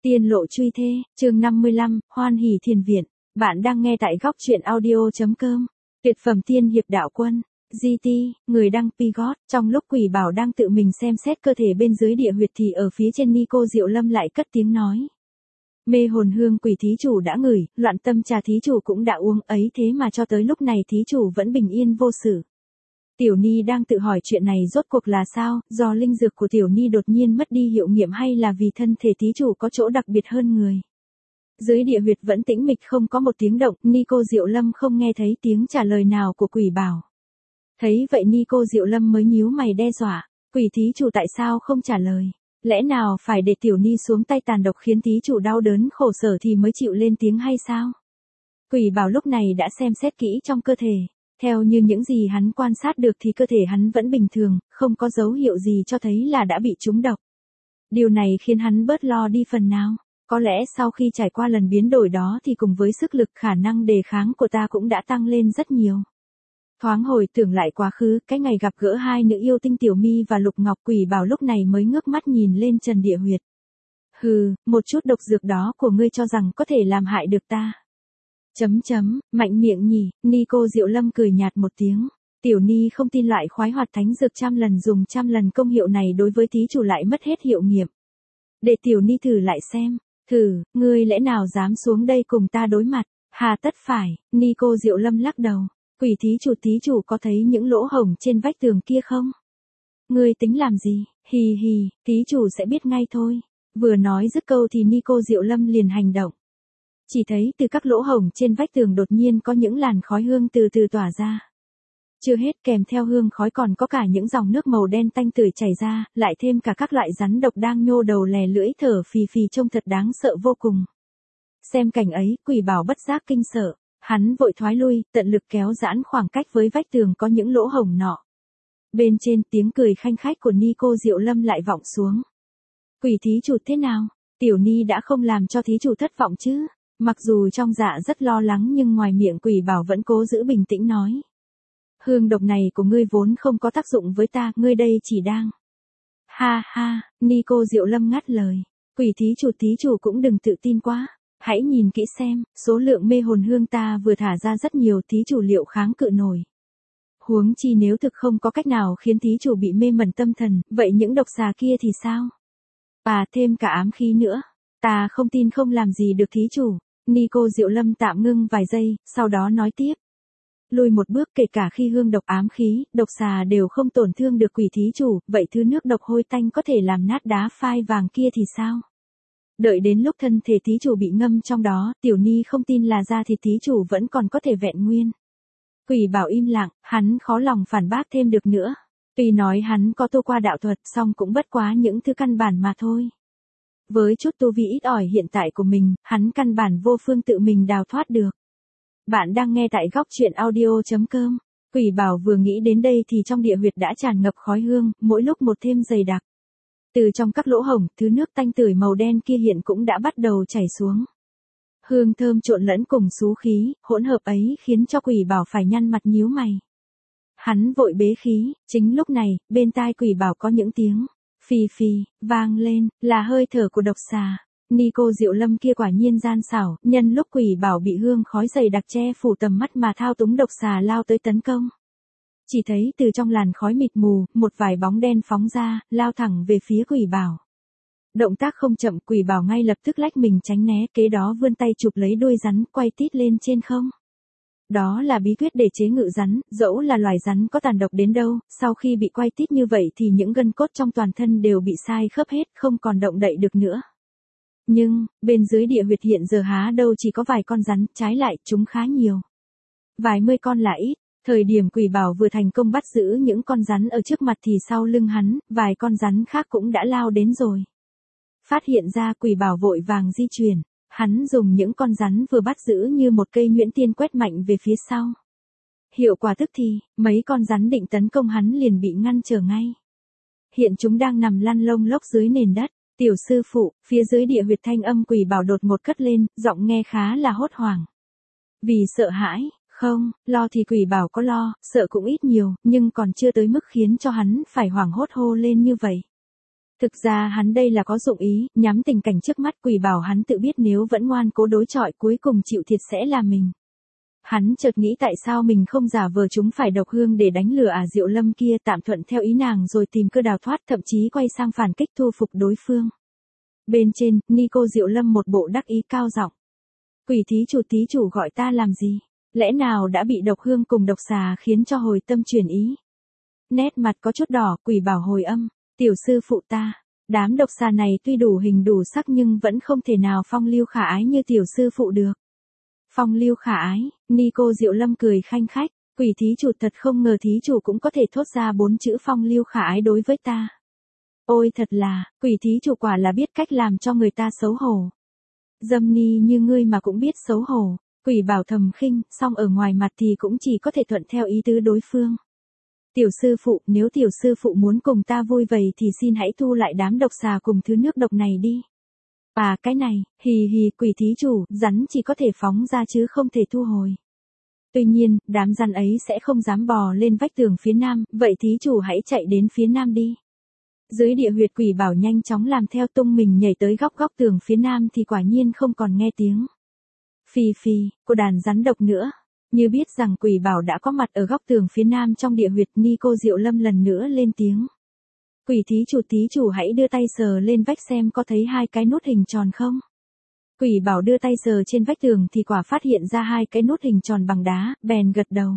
Tiên lộ truy thê, chương 55, Hoan hỷ thiền viện. Bạn đang nghe tại góc truyện audio.com. Tuyệt phẩm tiên hiệp đạo quân. GT, người đăng Pigot. Trong lúc Quỷ Bảo đang tự mình xem xét cơ thể bên dưới địa huyệt thì ở phía trên Nico Diệu Lâm lại cất tiếng nói. Mê hồn hương quỷ thí chủ đã ngửi, loạn tâm trà thí chủ cũng đã uống ấy, thế mà cho tới lúc này thí chủ vẫn bình yên vô sự. Tiểu Ni đang tự hỏi chuyện này rốt cuộc là sao, do linh dược của Tiểu Ni đột nhiên mất đi hiệu nghiệm hay là vì thân thể thí chủ có chỗ đặc biệt hơn người. Dưới địa huyệt vẫn tĩnh mịch không có một tiếng động, Nico Diệu Lâm không nghe thấy tiếng trả lời nào của Quỷ Bảo. Thấy vậy Nico Diệu Lâm mới nhíu mày đe dọa, quỷ thí chủ tại sao không trả lời? Lẽ nào phải để Tiểu Ni xuống tay tàn độc khiến thí chủ đau đớn khổ sở thì mới chịu lên tiếng hay sao? Quỷ Bảo lúc này đã xem xét kỹ trong cơ thể. Theo như những gì hắn quan sát được thì cơ thể hắn vẫn bình thường, không có dấu hiệu gì cho thấy là đã bị trúng độc. Điều này khiến hắn bớt lo đi phần nào. Có lẽ sau khi trải qua lần biến đổi đó thì cùng với sức lực khả năng đề kháng của ta cũng đã tăng lên rất nhiều. Thoáng hồi tưởng lại quá khứ, cái ngày gặp gỡ hai nữ yêu tinh Tiểu Mi và Lục Ngọc, Quỷ Bảo lúc này mới ngước mắt nhìn lên trần địa huyệt. Hừ, một chút độc dược đó của ngươi cho rằng có thể làm hại được ta. Mạnh miệng nhỉ, Nico Diệu Lâm cười nhạt một tiếng. Tiểu Ni không tin loại khoái hoạt thánh dược trăm lần dùng trăm lần công hiệu này đối với thí chủ lại mất hết hiệu nghiệm. Để Tiểu Ni thử lại xem. Thử, ngươi lẽ nào dám xuống đây cùng ta đối mặt? Hà tất phải, Nico Diệu Lâm lắc đầu. Quỷ thí chủ có thấy những lỗ hổng trên vách tường kia không? Ngươi tính làm gì? Hì hì, thí chủ sẽ biết ngay thôi. Vừa nói dứt câu thì Nico Diệu Lâm liền hành động. Chỉ thấy từ các lỗ hổng trên vách tường đột nhiên có những làn khói hương từ từ tỏa ra. Chưa hết, kèm theo hương khói còn có cả những dòng nước màu đen tanh tưởi chảy ra, lại thêm cả các loại rắn độc đang nhô đầu lè lưỡi thở phì phì trông thật đáng sợ vô cùng. Xem cảnh ấy, Quỷ Bảo bất giác kinh sợ, hắn vội thoái lui, tận lực kéo giãn khoảng cách với vách tường có những lỗ hổng nọ. Bên trên tiếng cười khanh khách của Nico Diệu Lâm lại vọng xuống. Quỷ thí chủ thế nào? Tiểu Ni đã không làm cho thí chủ thất vọng chứ? Mặc dù trong dạ rất lo lắng nhưng ngoài miệng Quỷ Bảo vẫn cố giữ bình tĩnh nói. Hương độc này của ngươi vốn không có tác dụng với ta, ngươi đây chỉ đang. Ha ha, Nico Diệu Lâm ngắt lời. Quỷ thí chủ cũng đừng tự tin quá. Hãy nhìn kỹ xem, số lượng mê hồn hương ta vừa thả ra rất nhiều, thí chủ liệu kháng cự nổi. Huống chi nếu thực không có cách nào khiến thí chủ bị mê mẩn tâm thần, vậy những độc xà kia thì sao? Thêm cả ám khí nữa. Ta không tin không làm gì được thí chủ. Nico Diệu Lâm tạm ngưng vài giây, sau đó nói tiếp. Lùi một bước, kể cả khi hương độc ám khí, độc xà đều không tổn thương được quỷ thí chủ, vậy thứ nước độc hôi tanh có thể làm nát đá phai vàng kia thì sao? Đợi đến lúc thân thể thí chủ bị ngâm trong đó, Tiểu Ni không tin là da thịt thí chủ vẫn còn có thể vẹn nguyên. Quỷ Bảo im lặng, hắn khó lòng phản bác thêm được nữa. Tuy nói hắn có tu qua đạo thuật, song cũng bất quá những thứ căn bản mà thôi. Với chút tu vi ít ỏi hiện tại của mình, hắn căn bản vô phương tự mình đào thoát được. Bạn đang nghe tại góc truyện audio.com. Quỷ Bảo vừa nghĩ đến đây thì trong địa huyệt đã tràn ngập khói hương, mỗi lúc một thêm dày đặc. Từ trong các lỗ hổng, thứ nước tanh tưởi màu đen kia hiện cũng đã bắt đầu chảy xuống. Hương thơm trộn lẫn cùng xú khí, hỗn hợp ấy khiến cho Quỷ Bảo phải nhăn mặt nhíu mày. Hắn vội bế khí, chính lúc này, bên tai Quỷ Bảo có những tiếng phì phì vang lên, là hơi thở của độc xà. Nico Diệu Lâm kia quả nhiên gian xảo, nhân lúc Quỷ Bảo bị hương khói dày đặc che phủ tầm mắt mà thao túng độc xà lao tới tấn công. Chỉ thấy từ trong làn khói mịt mù, một vài bóng đen phóng ra, lao thẳng về phía Quỷ Bảo. Động tác không chậm, Quỷ Bảo ngay lập tức lách mình tránh né, kế đó vươn tay chụp lấy đuôi rắn, quay tít lên trên không. Đó là bí quyết để chế ngự rắn, dẫu là loài rắn có tàn độc đến đâu, sau khi bị quay tít như vậy thì những gân cốt trong toàn thân đều bị sai khớp hết, không còn động đậy được nữa. Nhưng, bên dưới địa huyệt hiện giờ há đâu chỉ có vài con rắn, trái lại, chúng khá nhiều. Vài mươi con là ít. Thời điểm Quỷ Bảo vừa thành công bắt giữ những con rắn ở trước mặt thì sau lưng hắn, vài con rắn khác cũng đã lao đến rồi. Phát hiện ra, Quỷ Bảo vội vàng di chuyển. Hắn dùng những con rắn vừa bắt giữ như một cây nhuyễn tiên quét mạnh về phía sau. Hiệu quả tức thì, mấy con rắn định tấn công hắn liền bị ngăn trở ngay. Hiện chúng đang nằm lăn lông lốc dưới nền đất. Tiểu sư phụ, phía dưới địa huyệt thanh âm Quỷ Bảo đột ngột cất lên, giọng nghe khá là hốt hoảng. Vì sợ hãi, không, lo thì Quỷ Bảo có lo, sợ cũng ít nhiều, nhưng còn chưa tới mức khiến cho hắn phải hoảng hốt hô lên như vậy. Thực ra hắn đây là có dụng ý, nhắm tình cảnh trước mắt. Quỷ bảo hắn tự biết nếu vẫn ngoan cố đối chọi cuối cùng chịu thiệt sẽ là mình. Hắn chợt nghĩ tại sao mình không giả vờ chúng phải độc hương để đánh lừa Diệu Lâm kia, tạm thuận theo ý nàng rồi tìm cơ đào thoát, thậm chí quay sang phản kích thu phục đối phương. Bên trên, Nico Diệu Lâm một bộ đắc ý cao giọng. Quỷ thí chủ gọi ta làm gì? Lẽ nào đã bị độc hương cùng độc xà khiến cho hồi tâm chuyển ý? Nét mặt có chút đỏ, quỷ bảo hồi âm. Tiểu sư phụ ta, đám độc xà này tuy đủ hình đủ sắc nhưng vẫn không thể nào phong lưu khả ái như tiểu sư phụ được. Phong lưu khả ái, Nico Diệu Lâm cười khanh khách, quỷ thí chủ thật không ngờ thí chủ cũng có thể thốt ra 4 chữ phong lưu khả ái đối với ta. Ôi thật là, quỷ thí chủ quả là biết cách làm cho người ta xấu hổ. Dâm ni như ngươi mà cũng biết xấu hổ, quỷ bảo thầm khinh, song ở ngoài mặt thì cũng chỉ có thể thuận theo ý tứ đối phương. Tiểu sư phụ, nếu tiểu sư phụ muốn cùng ta vui vầy thì xin hãy thu lại đám độc xà cùng thứ nước độc này đi. À cái này, hì hì, quỷ thí chủ, rắn chỉ có thể phóng ra chứ không thể thu hồi. Tuy nhiên, đám rắn ấy sẽ không dám bò lên vách tường phía nam, vậy thí chủ hãy chạy đến phía nam đi. Dưới địa huyệt, quỷ bảo nhanh chóng làm theo, tung mình nhảy tới góc tường phía nam thì quả nhiên không còn nghe tiếng. Phì phì, của đàn rắn độc nữa. Như biết rằng quỷ bảo đã có mặt ở góc tường phía nam trong địa huyệt, Nico Diệu Lâm lần nữa lên tiếng. Quỷ thí chủ hãy đưa tay sờ lên vách xem có thấy 2 cái nút hình tròn không? Quỷ bảo đưa tay sờ trên vách tường thì quả phát hiện ra 2 cái nút hình tròn bằng đá, bèn gật đầu.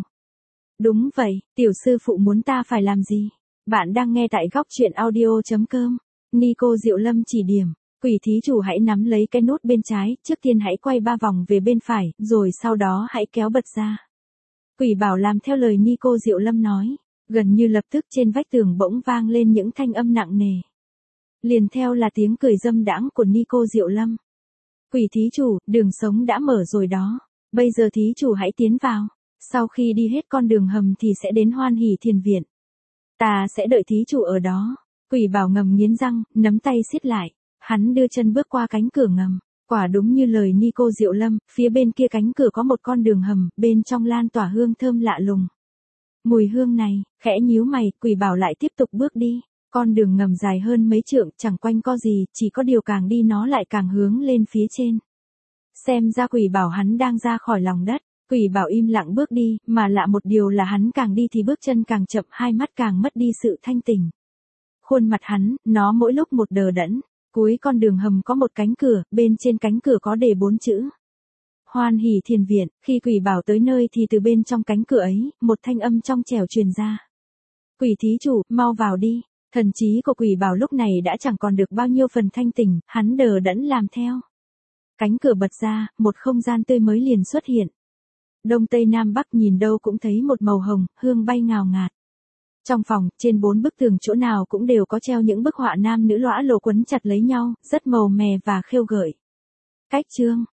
Đúng vậy, tiểu sư phụ muốn ta phải làm gì? Bạn đang nghe tại góc truyện audio.com. Nico Diệu Lâm chỉ điểm. Quỷ thí chủ hãy nắm lấy cái nút bên trái, trước tiên hãy quay 3 vòng về bên phải, rồi sau đó hãy kéo bật ra. Quỷ bảo làm theo lời Nico Diệu Lâm nói, gần như lập tức trên vách tường bỗng vang lên những thanh âm nặng nề. Liền theo là tiếng cười dâm đãng của Nico Diệu Lâm. Quỷ thí chủ, đường sống đã mở rồi đó, bây giờ thí chủ hãy tiến vào, sau khi đi hết con đường hầm thì sẽ đến Hoan Hỷ Thiền Viện. Ta sẽ đợi thí chủ ở đó. Quỷ bảo ngầm nghiến răng, nắm tay siết lại. Hắn đưa chân bước qua cánh cửa ngầm, quả đúng như lời Nico Diệu Lâm, phía bên kia cánh cửa có một con đường hầm, bên trong lan tỏa hương thơm lạ lùng. Mùi hương này, khẽ nhíu mày, quỷ bảo lại tiếp tục bước đi, con đường ngầm dài hơn mấy trượng, chẳng quanh co gì, chỉ có điều càng đi nó lại càng hướng lên phía trên. Xem ra quỷ bảo hắn đang ra khỏi lòng đất, quỷ bảo im lặng bước đi, mà lạ một điều là hắn càng đi thì bước chân càng chậm, hai mắt càng mất đi sự thanh tỉnh. Khuôn mặt hắn, nó mỗi lúc một đờ đẫn. Cuối con đường hầm có một cánh cửa, bên trên cánh cửa có đề 4 chữ. Hoan Hỷ Thiền Viện. Khi quỷ bảo tới nơi thì từ bên trong cánh cửa ấy, một thanh âm trong trẻo truyền ra. Quỷ thí chủ, mau vào đi. Thần trí của quỷ bảo lúc này đã chẳng còn được bao nhiêu phần thanh tỉnh, hắn đờ đẫn làm theo. Cánh cửa bật ra, một không gian tươi mới liền xuất hiện. Đông Tây Nam Bắc nhìn đâu cũng thấy một màu hồng, hương bay ngào ngạt. Trong phòng, trên 4 bức tường chỗ nào cũng đều có treo những bức họa nam nữ lõa lồ quấn chặt lấy nhau, rất màu mè và khêu gợi. Cách chương,